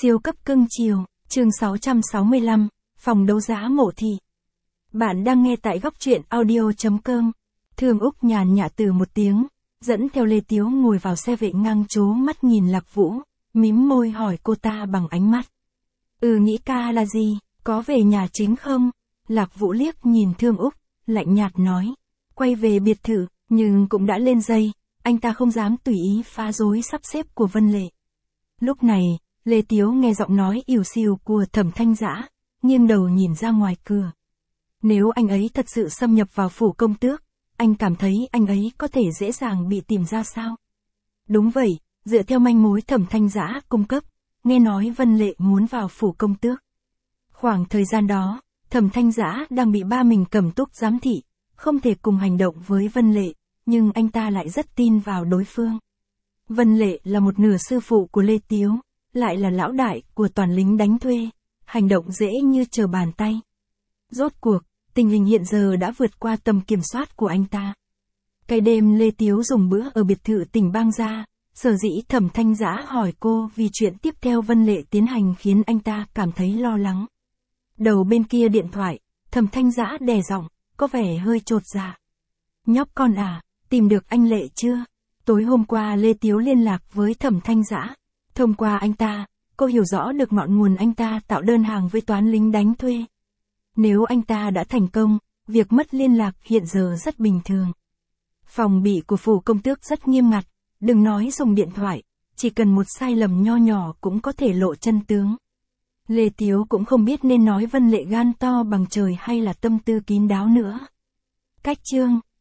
Siêu cấp cưng chiều, chương 665, phòng đấu giá Mộ Thị. Bạn đang nghe tại góc truyện audio.com. Thương Úc nhàn nhã từ một tiếng, dẫn theo Lê Tiếu ngồi vào xe vệ ngang trố mắt nhìn Lạc Vũ, mím môi hỏi cô ta bằng ánh mắt. Nghĩ ca là gì, có về nhà chính không? Lạc Vũ liếc nhìn Thương Úc, lạnh nhạt nói. Quay về biệt thự, nhưng cũng đã lên dây, anh ta không dám tùy ý phá rối sắp xếp của Vân Lệ. Lúc này, Lê Tiếu nghe giọng nói ỉu xìu của Thẩm Thanh Dã, nghiêng đầu nhìn ra ngoài cửa. Nếu anh ấy thật sự xâm nhập vào phủ công tước, anh cảm thấy anh ấy có thể dễ dàng bị tìm ra sao? Đúng vậy, dựa theo manh mối Thẩm Thanh Dã cung cấp, nghe nói Vân Lệ muốn vào phủ công tước. Khoảng thời gian đó, Thẩm Thanh Dã đang bị ba mình Cẩm Túc giám thị, không thể cùng hành động với Vân Lệ, nhưng anh ta lại rất tin vào đối phương. Vân Lệ là một nửa sư phụ của Lê Tiếu, lại là lão đại của toàn lính đánh thuê, hành động dễ như trở bàn tay. Rốt cuộc, tình hình hiện giờ đã vượt qua tầm kiểm soát của anh ta. Cái đêm Lê Tiếu dùng bữa ở biệt thự tỉnh Bang Gia, sở dĩ Thẩm Thanh Dã hỏi cô vì chuyện tiếp theo Vân Lệ tiến hành khiến anh ta cảm thấy lo lắng. Đầu bên kia điện thoại, Thẩm Thanh Dã đè giọng, có vẻ hơi chột dạ. Nhóc con à, tìm được anh Lệ chưa? Tối hôm qua Lê Tiếu liên lạc với Thẩm Thanh Dã. Thông qua anh ta, cô hiểu rõ được ngọn nguồn anh ta tạo đơn hàng với toán lính đánh thuê. Nếu anh ta đã thành công, việc mất liên lạc hiện giờ rất bình thường. Phòng bị của phủ công tước rất nghiêm ngặt, đừng nói dùng điện thoại, chỉ cần một sai lầm nho nhỏ cũng có thể lộ chân tướng. Lê Tiếu cũng không biết nên nói Vân Lệ gan to bằng trời hay là tâm tư kín đáo nữa. Cách chương